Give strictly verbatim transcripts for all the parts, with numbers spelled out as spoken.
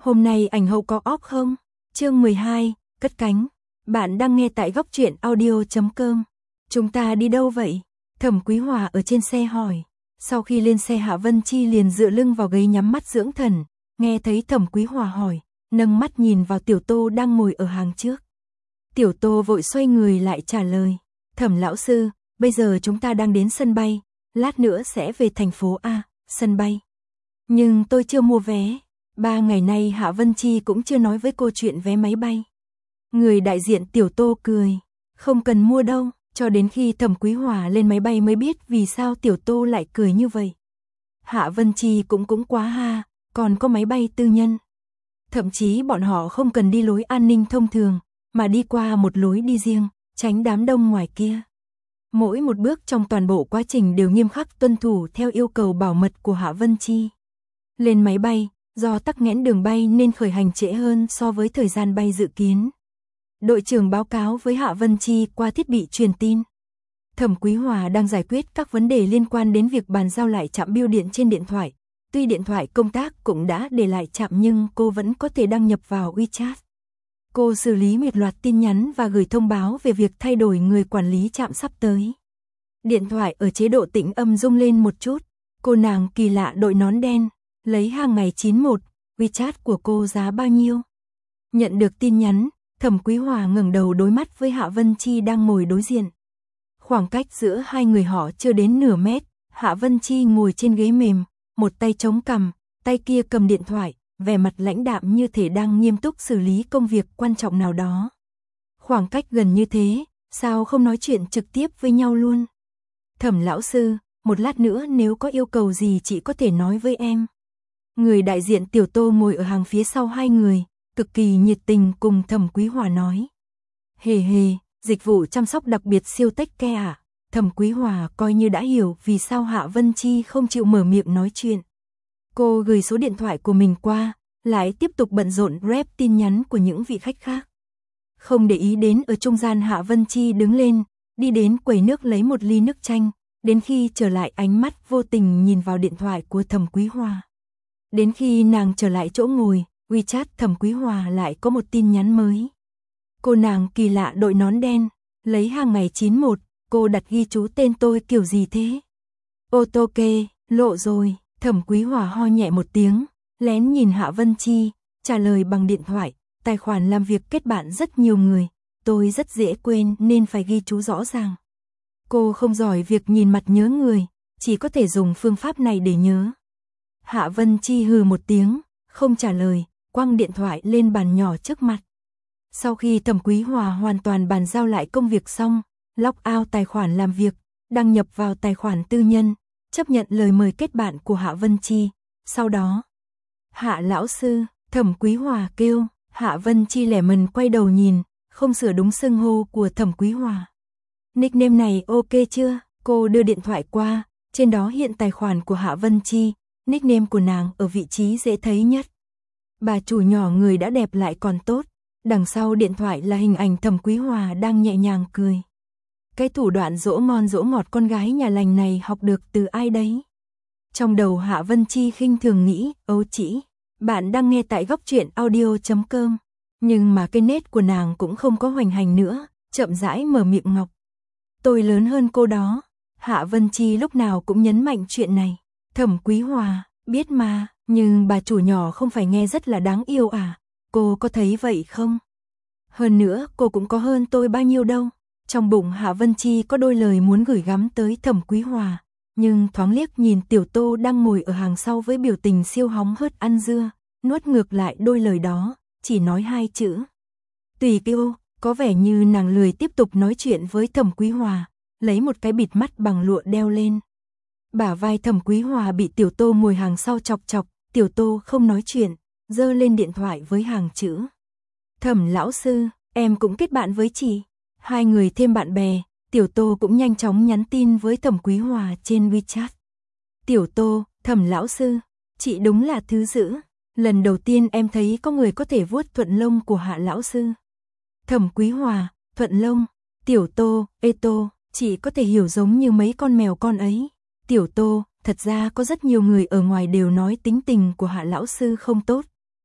Hôm nay ảnh hậu có off không? Chương mười hai, cất cánh. Bạn đang nghe tại góc truyện audio chấm com. Chúng ta đi đâu vậy? Thẩm Quý Hòa ở trên xe hỏi. Sau khi lên xe Hạ Vân Chi liền dựa lưng vào ghế nhắm mắt dưỡng thần. Nghe thấy Thẩm Quý Hòa hỏi, nâng mắt nhìn vào Tiểu Tô đang ngồi ở hàng trước. Tiểu Tô vội xoay người lại trả lời. Thẩm lão sư, bây giờ chúng ta đang đến sân bay. Lát nữa sẽ về thành phố A, sân bay. Nhưng tôi chưa mua vé. Ba ngày nay Hạ Vân Chi cũng chưa nói với cô chuyện vé máy bay. Người đại diện Tiểu Tô cười. Không cần mua đâu, cho đến khi Thẩm Quý Hòa lên máy bay mới biết vì sao Tiểu Tô lại cười như vậy. Hạ Vân Chi cũng cũng quá ha, còn có máy bay tư nhân. Thậm chí bọn họ không cần đi lối an ninh thông thường, mà đi qua một lối đi riêng, tránh đám đông ngoài kia. Mỗi một bước trong toàn bộ quá trình đều nghiêm khắc tuân thủ theo yêu cầu bảo mật của Hạ Vân Chi. Lên máy bay, do tắc nghẽn đường bay nên khởi hành trễ hơn so với thời gian bay dự kiến. Đội trưởng báo cáo với Hạ Vân Chi qua thiết bị truyền tin. Thẩm Quý Hòa đang giải quyết các vấn đề liên quan đến việc bàn giao lại trạm bưu điện trên điện thoại. Tuy điện thoại công tác cũng đã để lại trạm nhưng cô vẫn có thể đăng nhập vào WeChat. Cô xử lý một loạt tin nhắn và gửi thông báo về việc thay đổi người quản lý trạm sắp tới. Điện thoại ở chế độ tĩnh âm rung lên một chút. Cô nàng kỳ lạ đội nón đen, lấy hàng ngày chín một, WeChat của cô giá bao nhiêu? Nhận được tin nhắn, Thẩm Quý Hòa ngẩng đầu đối mắt với Hạ Vân Chi đang ngồi đối diện. Khoảng cách giữa hai người họ chưa đến nửa mét, Hạ Vân Chi ngồi trên ghế mềm, một tay chống cằm, tay kia cầm điện thoại, vẻ mặt lãnh đạm như thể đang nghiêm túc xử lý công việc quan trọng nào đó. Khoảng cách gần như thế, sao không nói chuyện trực tiếp với nhau luôn? Thẩm lão sư, một lát nữa nếu có yêu cầu gì chị có thể nói với em. Người đại diện Tiểu Tô ngồi ở hàng phía sau hai người, cực kỳ nhiệt tình cùng Thẩm Quý Hòa nói. Hề hề, dịch vụ chăm sóc đặc biệt siêu tech care à? Thẩm Quý Hòa coi như đã hiểu vì sao Hạ Vân Chi không chịu mở miệng nói chuyện. Cô gửi số điện thoại của mình qua, lại tiếp tục bận rộn rep tin nhắn của những vị khách khác. Không để ý đến ở trung gian Hạ Vân Chi đứng lên, đi đến quầy nước lấy một ly nước chanh, đến khi trở lại ánh mắt vô tình nhìn vào điện thoại của Thẩm Quý Hòa. Đến khi nàng trở lại chỗ ngồi, WeChat Thẩm Quý Hòa lại có một tin nhắn mới. Cô nàng kỳ lạ đội nón đen, lấy hàng ngày chín một, cô đặt ghi chú tên tôi kiểu gì thế? Ô tô kê, lộ rồi, Thẩm Quý Hòa ho nhẹ một tiếng, lén nhìn Hạ Vân Chi, trả lời bằng điện thoại, tài khoản làm việc kết bạn rất nhiều người, tôi rất dễ quên nên phải ghi chú rõ ràng. Cô không giỏi việc nhìn mặt nhớ người, chỉ có thể dùng phương pháp này để nhớ. Hạ Vân Chi hừ một tiếng, không trả lời, quăng điện thoại lên bàn nhỏ trước mặt. Sau khi Thẩm Quý Hòa hoàn toàn bàn giao lại công việc xong, log out tài khoản làm việc, đăng nhập vào tài khoản tư nhân, chấp nhận lời mời kết bạn của Hạ Vân Chi. Sau đó, Hạ lão sư, Thẩm Quý Hòa kêu, Hạ Vân Chi lẻ mần quay đầu nhìn, không sửa đúng xưng hô của Thẩm Quý Hòa. Nickname này ok chưa? Cô đưa điện thoại qua, trên đó hiện tài khoản của Hạ Vân Chi, nickname của nàng ở vị trí dễ thấy nhất. Bà chủ nhỏ người đã đẹp lại còn tốt, đằng sau điện thoại là hình ảnh Thẩm Quý Hòa đang nhẹ nhàng cười. Cái thủ đoạn dỗ ngon dỗ ngọt con gái nhà lành này học được từ ai đấy? Trong đầu Hạ Vân Chi khinh thường nghĩ, ấu chỉ, bạn đang nghe tại góc truyện audio chấm com. Nhưng mà cái nết của nàng cũng không có hoành hành nữa, chậm rãi mở miệng ngọc. Tôi lớn hơn cô đó. Hạ Vân Chi lúc nào cũng nhấn mạnh chuyện này. Thẩm Quý Hòa, biết mà, nhưng bà chủ nhỏ không phải nghe rất là đáng yêu à? Cô có thấy vậy không? Hơn nữa, cô cũng có hơn tôi bao nhiêu đâu. Trong bụng Hạ Vân Chi có đôi lời muốn gửi gắm tới Thẩm Quý Hòa, nhưng thoáng liếc nhìn Tiểu Tô đang ngồi ở hàng sau với biểu tình siêu hóng hớt ăn dưa, nuốt ngược lại đôi lời đó, chỉ nói hai chữ. Tùy kêu, có vẻ như nàng lười tiếp tục nói chuyện với Thẩm Quý Hòa, lấy một cái bịt mắt bằng lụa đeo lên. Bả vai Thẩm Quý Hòa bị Tiểu Tô ngồi hàng sau chọc chọc, Tiểu Tô không nói chuyện, giơ lên điện thoại với hàng chữ. Thẩm lão sư, em cũng kết bạn với chị. Hai người thêm bạn bè, Tiểu Tô cũng nhanh chóng nhắn tin với Thẩm Quý Hòa trên WeChat. Tiểu Tô, Thẩm lão sư, chị đúng là thứ dữ. Lần đầu tiên em thấy có người có thể vuốt thuận lông của Hạ lão sư. Thẩm Quý Hòa, thuận lông. Tiểu Tô, ê Tô, chị có thể hiểu giống như mấy con mèo con ấy. Tiểu Tô, thật ra có rất nhiều người ở ngoài đều nói tính tình của Hạ lão sư không tốt,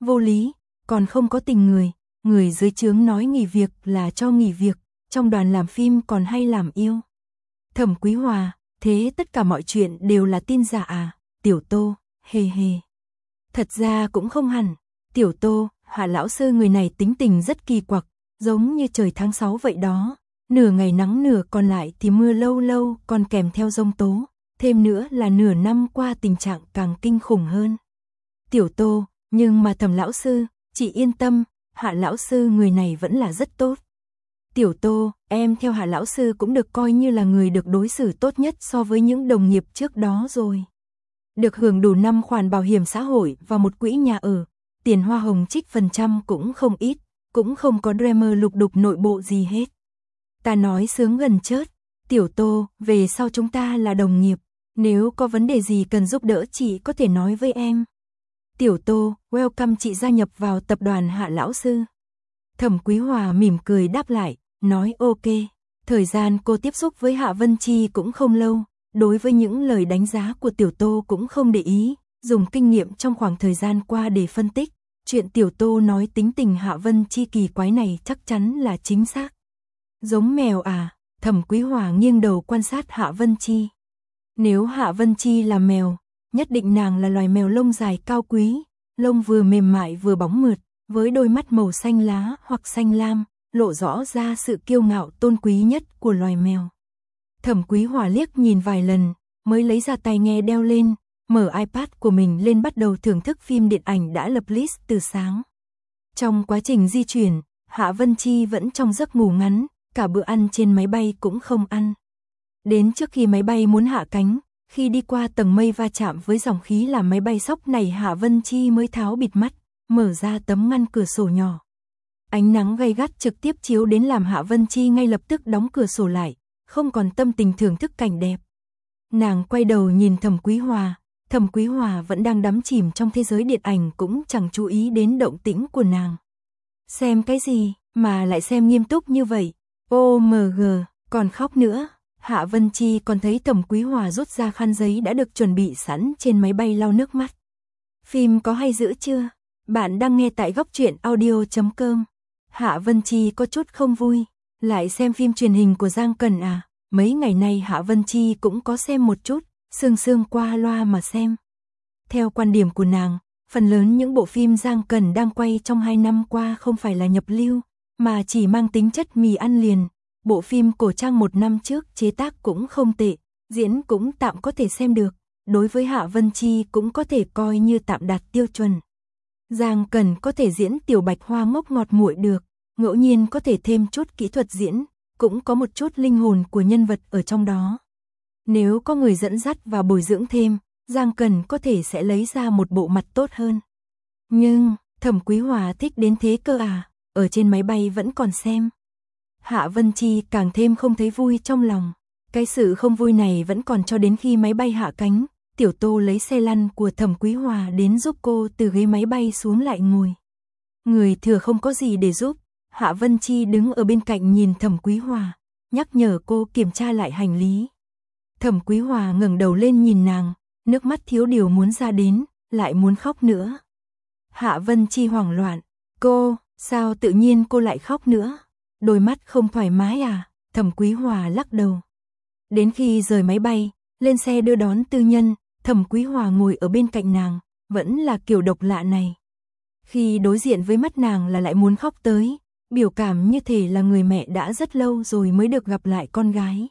vô lý, còn không có tình người, người dưới trướng nói nghỉ việc là cho nghỉ việc, trong đoàn làm phim còn hay làm yêu. Thẩm Quý Hòa, thế tất cả mọi chuyện đều là tin giả à? Tiểu Tô, hề hề. Thật ra cũng không hẳn, Tiểu Tô, Hạ lão sư người này tính tình rất kỳ quặc, giống như trời tháng sáu vậy đó, nửa ngày nắng nửa còn lại thì mưa lâu lâu còn kèm theo giông tố, thêm nữa là nửa năm qua tình trạng càng kinh khủng hơn. Tiểu Tô, nhưng mà Thẩm lão sư, chị yên tâm, Hạ lão sư người này vẫn là rất tốt. Tiểu Tô, em theo Hạ lão sư cũng được coi như là người được đối xử tốt nhất so với những đồng nghiệp trước đó rồi. Được hưởng đủ năm khoản bảo hiểm xã hội và một quỹ nhà ở, tiền hoa hồng trích phần trăm cũng không ít, cũng không có drama lục đục nội bộ gì hết. Ta nói sướng gần chết, Tiểu Tô, về sau chúng ta là đồng nghiệp, nếu có vấn đề gì cần giúp đỡ chị có thể nói với em. Tiểu Tô, welcome chị gia nhập vào tập đoàn Hạ lão sư. Thẩm Quý Hòa mỉm cười đáp lại, nói ok. Thời gian cô tiếp xúc với Hạ Vân Chi cũng không lâu, đối với những lời đánh giá của Tiểu Tô cũng không để ý, dùng kinh nghiệm trong khoảng thời gian qua để phân tích. Chuyện Tiểu Tô nói tính tình Hạ Vân Chi kỳ quái này chắc chắn là chính xác. Giống mèo à? Thẩm Quý Hòa nghiêng đầu quan sát Hạ Vân Chi. Nếu Hạ Vân Chi là mèo, nhất định nàng là loài mèo lông dài cao quý, lông vừa mềm mại vừa bóng mượt, với đôi mắt màu xanh lá hoặc xanh lam, lộ rõ ra sự kiêu ngạo tôn quý nhất của loài mèo. Thẩm Quý Hòa liếc nhìn vài lần, mới lấy ra tai nghe đeo lên, mở iPad của mình lên bắt đầu thưởng thức phim điện ảnh đã lập list từ sáng. Trong quá trình di chuyển, Hạ Vân Chi vẫn trong giấc ngủ ngắn, cả bữa ăn trên máy bay cũng không ăn. Đến trước khi máy bay muốn hạ cánh, khi đi qua tầng mây va chạm với dòng khí làm máy bay sóc này, Hạ Vân Chi mới tháo bịt mắt, mở ra tấm ngăn cửa sổ nhỏ. Ánh nắng gay gắt trực tiếp chiếu đến làm Hạ Vân Chi ngay lập tức đóng cửa sổ lại, không còn tâm tình thưởng thức cảnh đẹp. Nàng quay đầu nhìn Thẩm Quý Hòa, Thẩm Quý Hòa vẫn đang đắm chìm trong thế giới điện ảnh cũng chẳng chú ý đến động tĩnh của nàng. Xem cái gì mà lại xem nghiêm túc như vậy? ô em giê, còn khóc nữa. Hạ Vân Chi còn thấy Thẩm Quý Hòa rút ra khăn giấy đã được chuẩn bị sẵn trên máy bay lau nước mắt. Phim có hay dữ chưa? Bạn đang nghe tại góc truyện audio chấm com. Hạ Vân Chi có chút không vui. Lại xem phim truyền hình của Giang Cần à? Mấy ngày nay Hạ Vân Chi cũng có xem một chút, sương sương qua loa mà xem. Theo quan điểm của nàng, phần lớn những bộ phim Giang Cần đang quay trong hai năm qua không phải là nhập lưu, mà chỉ mang tính chất mì ăn liền. Bộ phim cổ trang một năm trước chế tác cũng không tệ, diễn cũng tạm có thể xem được, đối với Hạ Vân Chi cũng có thể coi như tạm đạt tiêu chuẩn. Giang Cần có thể diễn tiểu bạch hoa ngốc ngọt muội được, ngẫu nhiên có thể thêm chút kỹ thuật diễn, cũng có một chút linh hồn của nhân vật ở trong đó. Nếu có người dẫn dắt và bồi dưỡng thêm, Giang Cần có thể sẽ lấy ra một bộ mặt tốt hơn. Nhưng, Thẩm Quý Hòa thích đến thế cơ à, ở trên máy bay vẫn còn xem. Hạ Vân Chi càng thêm không thấy vui trong lòng. Cái sự không vui này vẫn còn cho đến khi máy bay hạ cánh, Tiểu Tô lấy xe lăn của Thẩm Quý Hòa đến giúp cô từ ghế máy bay xuống lại ngồi. Người thừa không có gì để giúp, Hạ Vân Chi đứng ở bên cạnh nhìn Thẩm Quý Hòa, nhắc nhở cô kiểm tra lại hành lý. Thẩm Quý Hòa ngẩng đầu lên nhìn nàng, nước mắt thiếu điều muốn ra đến, lại muốn khóc nữa. Hạ Vân Chi hoảng loạn, cô, sao tự nhiên cô lại khóc nữa? Đôi mắt không thoải mái à? Thẩm Quý Hòa lắc đầu. Đến khi rời máy bay, lên xe đưa đón tư nhân, Thẩm Quý Hòa ngồi ở bên cạnh nàng, vẫn là kiểu độc lạ này. Khi đối diện với mắt nàng là lại muốn khóc tới, biểu cảm như thể là người mẹ đã rất lâu rồi mới được gặp lại con gái.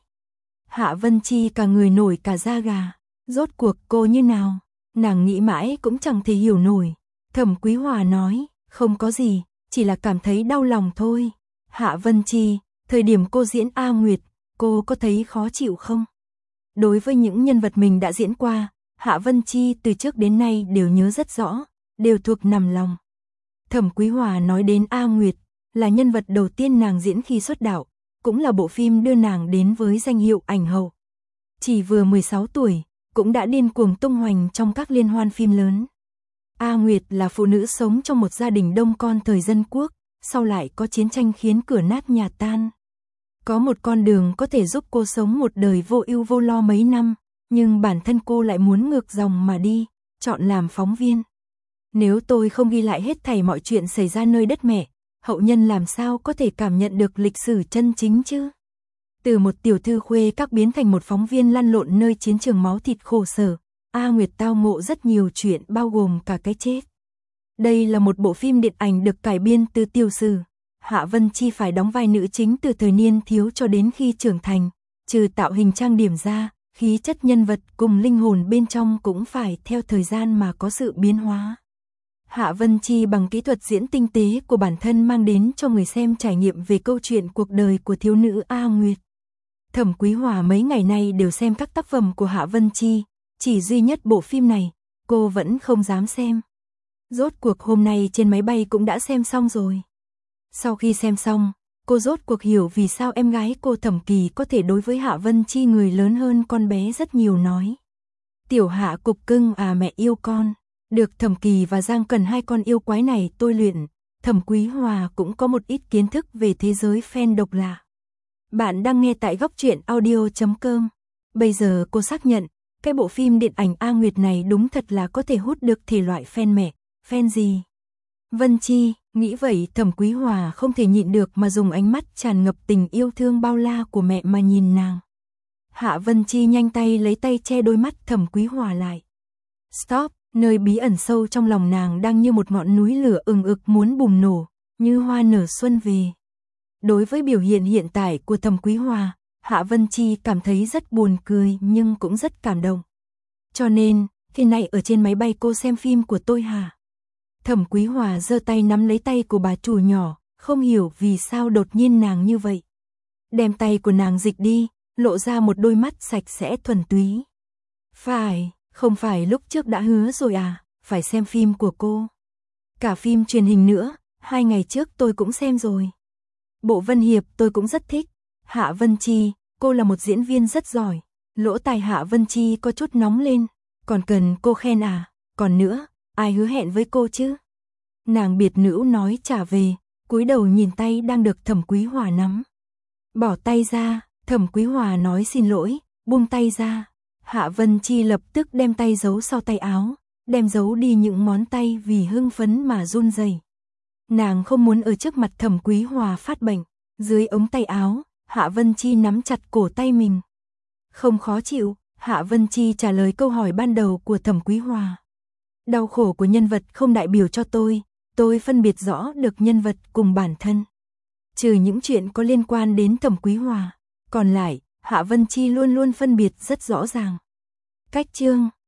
Hạ Vân Chi cả người nổi cả da gà, rốt cuộc cô như nào? Nàng nghĩ mãi cũng chẳng thể hiểu nổi. Thẩm Quý Hòa nói, không có gì, chỉ là cảm thấy đau lòng thôi. Hạ Vân Chi, thời điểm cô diễn A Nguyệt, cô có thấy khó chịu không? Đối với những nhân vật mình đã diễn qua, Hạ Vân Chi từ trước đến nay đều nhớ rất rõ, đều thuộc nằm lòng. Thẩm Quý Hòa nói đến A Nguyệt, là nhân vật đầu tiên nàng diễn khi xuất đạo, cũng là bộ phim đưa nàng đến với danh hiệu ảnh hậu. Chỉ vừa mười sáu tuổi, cũng đã điên cuồng tung hoành trong các liên hoan phim lớn. A Nguyệt là phụ nữ sống trong một gia đình đông con thời dân quốc, sau lại có chiến tranh khiến cửa nát nhà tan. Có một con đường có thể giúp cô sống một đời vô ưu vô lo mấy năm, nhưng bản thân cô lại muốn ngược dòng mà đi, chọn làm phóng viên. Nếu tôi không ghi lại hết thảy mọi chuyện xảy ra nơi đất mẹ, hậu nhân làm sao có thể cảm nhận được lịch sử chân chính chứ? Từ một tiểu thư khuê các biến thành một phóng viên lăn lộn nơi chiến trường máu thịt khổ sở, A Nguyệt tao ngộ rất nhiều chuyện bao gồm cả cái chết. Đây là một bộ phim điện ảnh được cải biên từ tiểu sử. Hạ Vân Chi phải đóng vai nữ chính từ thời niên thiếu cho đến khi trưởng thành, trừ tạo hình trang điểm ra, khí chất nhân vật cùng linh hồn bên trong cũng phải theo thời gian mà có sự biến hóa. Hạ Vân Chi bằng kỹ thuật diễn tinh tế của bản thân mang đến cho người xem trải nghiệm về câu chuyện cuộc đời của thiếu nữ A Nguyệt. Thẩm Quý Hòa mấy ngày nay đều xem các tác phẩm của Hạ Vân Chi, chỉ duy nhất bộ phim này, cô vẫn không dám xem. Rốt cuộc hôm nay trên máy bay cũng đã xem xong rồi. Sau khi xem xong, cô rốt cuộc hiểu vì sao em gái cô Thẩm Kỳ có thể đối với Hạ Vân Chi người lớn hơn con bé rất nhiều nói. Tiểu Hạ cục cưng à mẹ yêu con. Được Thẩm Kỳ và Giang Cần hai con yêu quái này tôi luyện, Thẩm Quý Hòa cũng có một ít kiến thức về thế giới fan độc lạ. Bạn đang nghe tại góc truyện audio chấm com. Bây giờ cô xác nhận, cái bộ phim điện ảnh A Nguyệt này đúng thật là có thể hút được thể loại fan mẹ, fan gì. Vân Chi, nghĩ vậy Thẩm Quý Hòa không thể nhịn được mà dùng ánh mắt tràn ngập tình yêu thương bao la của mẹ mà nhìn nàng. Hạ Vân Chi nhanh tay lấy tay che đôi mắt Thẩm Quý Hòa lại. Stop, nơi bí ẩn sâu trong lòng nàng đang như một ngọn núi lửa ừng ực muốn bùng nổ, như hoa nở xuân về. Đối với biểu hiện hiện tại của Thẩm Quý Hòa, Hạ Vân Chi cảm thấy rất buồn cười nhưng cũng rất cảm động. Cho nên, khi này ở trên máy bay cô xem phim của tôi hả? Thẩm Quý Hòa giơ tay nắm lấy tay của bà chủ nhỏ, không hiểu vì sao đột nhiên nàng như vậy. Đem tay của nàng dịch đi, lộ ra một đôi mắt sạch sẽ thuần túy. Phải, không phải lúc trước đã hứa rồi à, phải xem phim của cô. Cả phim truyền hình nữa, hai ngày trước tôi cũng xem rồi. Bộ Vân Hiệp tôi cũng rất thích. Hạ Vân Chi, cô là một diễn viên rất giỏi. Lỗ tai Hạ Vân Chi có chút nóng lên. Còn cần cô khen à, còn nữa, ai hứa hẹn với cô chứ? Nàng biệt nữ nói trả về, cúi đầu nhìn tay đang được Thẩm Quý Hòa nắm. Bỏ tay ra, Thẩm Quý Hòa nói xin lỗi, buông tay ra. Hạ Vân Chi lập tức đem tay giấu sau tay áo, đem giấu đi những ngón tay vì hưng phấn mà run rẩy. Nàng không muốn ở trước mặt Thẩm Quý Hòa phát bệnh. Dưới ống tay áo, Hạ Vân Chi nắm chặt cổ tay mình. Không khó chịu, Hạ Vân Chi trả lời câu hỏi ban đầu của Thẩm Quý Hòa. Đau khổ của nhân vật không đại biểu cho tôi, tôi phân biệt rõ được nhân vật cùng bản thân. Trừ những chuyện có liên quan đến Thẩm Quý Hòa, còn lại, Hạ Vân Chi luôn luôn phân biệt rất rõ ràng. Cách chương